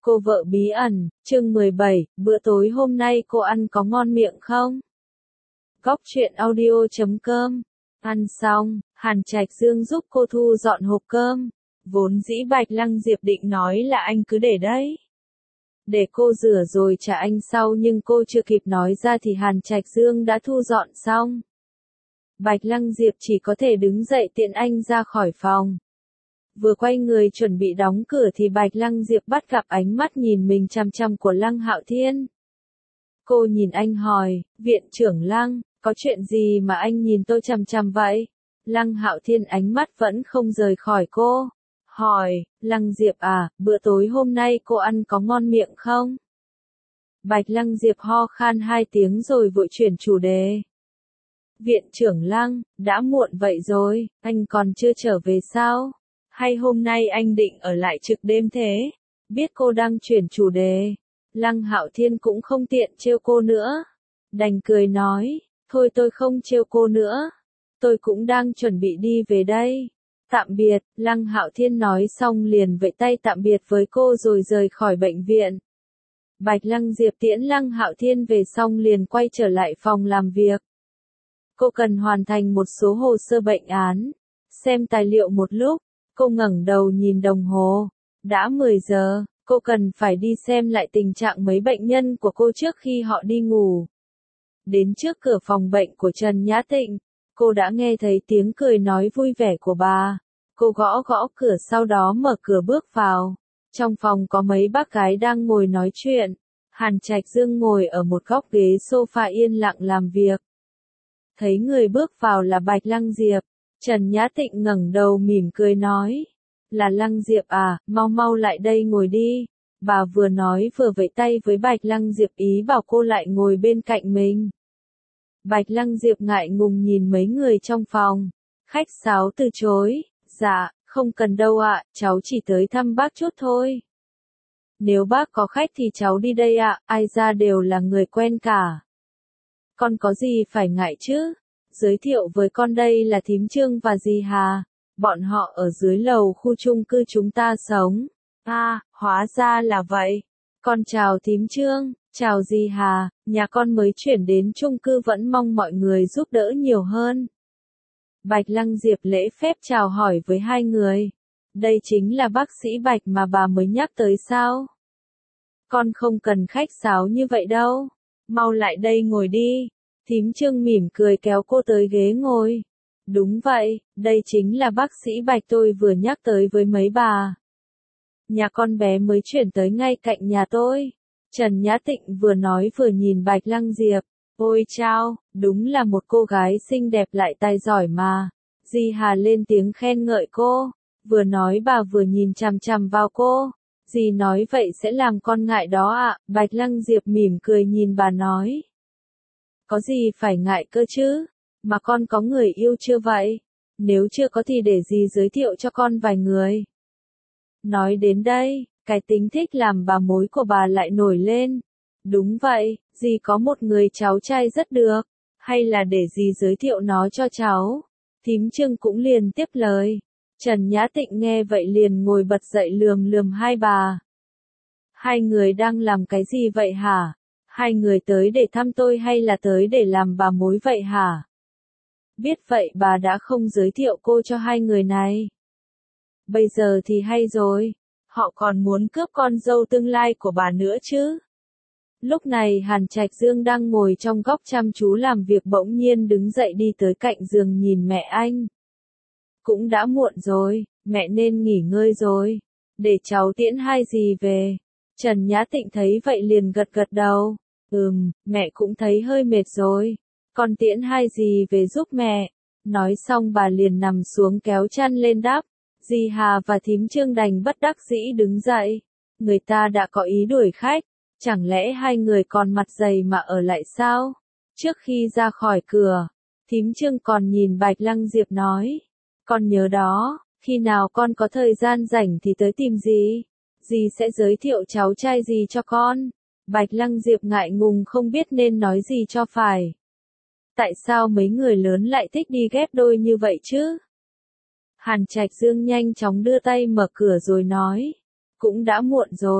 Cô vợ bí ẩn, chương 17, bữa tối hôm nay cô ăn có ngon miệng không? Góc truyện audio.com. Ăn xong, Hàn Trạch Dương giúp cô thu dọn hộp cơm. Vốn dĩ Bạch Lăng Diệp định nói là anh cứ để đấy, để cô rửa rồi trả anh sau, nhưng cô chưa kịp nói ra thì Hàn Trạch Dương đã thu dọn xong. Bạch Lăng Diệp chỉ có thể đứng dậy tiện anh ra khỏi phòng. Vừa quay người chuẩn bị đóng cửa thì Bạch Lăng Diệp bắt gặp ánh mắt nhìn mình chằm chằm của Lăng Hạo Thiên. Cô nhìn anh hỏi, viện trưởng Lăng, có chuyện gì mà anh nhìn tôi chằm chằm vậy? Lăng Hạo Thiên ánh mắt vẫn không rời khỏi cô. Hỏi, Lăng Diệp à, bữa tối hôm nay cô ăn có ngon miệng không? Bạch Lăng Diệp ho khan 2 tiếng rồi vội chuyển chủ đề. Viện trưởng Lăng, đã muộn vậy rồi, anh còn chưa trở về sao? Hay hôm nay anh định ở lại trực đêm thế? Biết cô đang chuyển chủ đề, Lăng Hạo Thiên cũng không tiện trêu cô nữa. Đành cười nói, thôi tôi không trêu cô nữa. Tôi cũng đang chuẩn bị đi về đây. Tạm biệt, Lăng Hạo Thiên nói xong liền vẫy tay tạm biệt với cô rồi rời khỏi bệnh viện. Bạch Lăng Diệp tiễn Lăng Hạo Thiên về xong liền quay trở lại phòng làm việc. Cô cần hoàn thành một số hồ sơ bệnh án. Xem tài liệu một lúc, cô ngẩng đầu nhìn đồng hồ. Đã 10 giờ, cô cần phải đi xem lại tình trạng mấy bệnh nhân của cô trước khi họ đi ngủ. Đến trước cửa phòng bệnh của Trần Nhã Tịnh, cô đã nghe thấy tiếng cười nói vui vẻ của bà. Cô gõ gõ cửa sau đó mở cửa bước vào. Trong phòng có mấy bác gái đang ngồi nói chuyện. Hàn Trạch Dương ngồi ở một góc ghế sofa yên lặng làm việc. Thấy người bước vào là Bạch Lăng Diệp, Trần Nhã Tịnh ngẩng đầu mỉm cười nói, là Lăng Diệp à, mau mau lại đây ngồi đi. Bà vừa nói vừa vẫy tay với Bạch Lăng Diệp ý bảo cô lại ngồi bên cạnh mình. Bạch Lăng Diệp ngại ngùng nhìn mấy người trong phòng, khách sáo từ chối, dạ, không cần đâu ạ, cháu chỉ tới thăm bác chút thôi. Nếu bác có khách thì cháu đi đây ạ, ai ra đều là người quen cả. Con có gì phải ngại chứ? Giới thiệu với con đây là thím Trương và dì Hà. Bọn họ ở dưới lầu khu chung cư chúng ta sống. À, hóa ra là vậy. Con chào thím Trương, chào dì Hà, nhà con mới chuyển đến chung cư vẫn mong mọi người giúp đỡ nhiều hơn. Bạch Lăng Diệp lễ phép chào hỏi với hai người. Đây chính là bác sĩ Bạch mà bà mới nhắc tới sao? Con không cần khách sáo như vậy đâu. Mau lại đây ngồi đi. Thím Trương mỉm cười kéo cô tới ghế ngồi. Đúng vậy, đây chính là bác sĩ Bạch tôi vừa nhắc tới với mấy bà. Nhà con bé mới chuyển tới ngay cạnh nhà tôi. Trần Nhã Tịnh vừa nói vừa nhìn Bạch Lăng Diệp. Ôi chao, đúng là một cô gái xinh đẹp lại tài giỏi mà. Di Hà lên tiếng khen ngợi cô. Vừa nói bà vừa nhìn chằm chằm vào cô. Dì nói vậy sẽ làm con ngại đó ạ. Bạch Lăng Diệp mỉm cười nhìn bà nói. Có gì phải ngại cơ chứ? Mà con có người yêu chưa vậy? Nếu chưa có thì để dì giới thiệu cho con vài người. Nói đến đây, cái tính thích làm bà mối của bà lại nổi lên. Đúng vậy, dì có một người cháu trai rất được. Hay là để dì giới thiệu nó cho cháu? Thím Trương cũng liền tiếp lời. Trần Nhã Tịnh nghe vậy liền ngồi bật dậy lườm lườm hai bà. Hai người đang làm cái gì vậy hả? Hai người tới để thăm tôi hay là tới để làm bà mối vậy hả? Biết vậy bà đã không giới thiệu cô cho hai người này. Bây giờ thì hay rồi, họ còn muốn cướp con dâu tương lai của bà nữa chứ. Lúc này Hàn Trạch Dương đang ngồi trong góc chăm chú làm việc bỗng nhiên đứng dậy đi tới cạnh giường nhìn mẹ anh. Cũng đã muộn rồi, mẹ nên nghỉ ngơi rồi. Để cháu tiễn hai dì về. Trần Nhã Tịnh thấy vậy liền gật gật đầu. Mẹ cũng thấy hơi mệt rồi. Con tiễn hai dì về giúp mẹ. Nói xong bà liền nằm xuống kéo chăn lên đắp. Dì Hà và thím Trương đành bất đắc dĩ đứng dậy. Người ta đã có ý đuổi khách. Chẳng lẽ hai người còn mặt dày mà ở lại sao? Trước khi ra khỏi cửa, thím Trương còn nhìn Bạch Lăng Diệp nói. Con nhớ đó, khi nào con có thời gian rảnh thì tới tìm dì. Dì sẽ giới thiệu cháu trai dì cho con. Bạch Lăng Diệp ngại ngùng không biết nên nói gì cho phải. Tại sao mấy người lớn lại thích đi ghép đôi như vậy chứ? Hàn Trạch Dương nhanh chóng đưa tay mở cửa rồi nói. Cũng đã muộn rồi,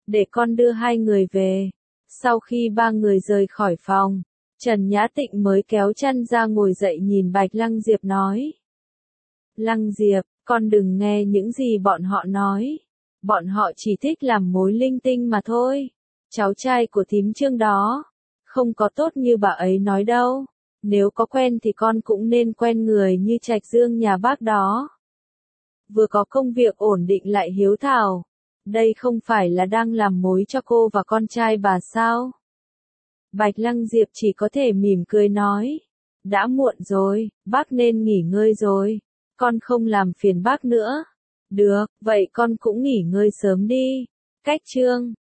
để con đưa hai người về. Sau khi ba người rời khỏi phòng, Trần Nhã Tịnh mới kéo chăn ra ngồi dậy nhìn Bạch Lăng Diệp nói. Lăng Diệp, con đừng nghe những gì bọn họ nói. Bọn họ chỉ thích làm mối linh tinh mà thôi. Cháu trai của thím Trương đó, không có tốt như bà ấy nói đâu. Nếu có quen thì con cũng nên quen người như Trạch Dương nhà bác đó. Vừa có công việc ổn định lại hiếu thảo. Đây không phải là đang làm mối cho cô và con trai bà sao? Bạch Lăng Diệp chỉ có thể mỉm cười nói. Đã muộn rồi, bác nên nghỉ ngơi rồi. Con không làm phiền bác nữa. Được, vậy con cũng nghỉ ngơi sớm đi. Cách Trương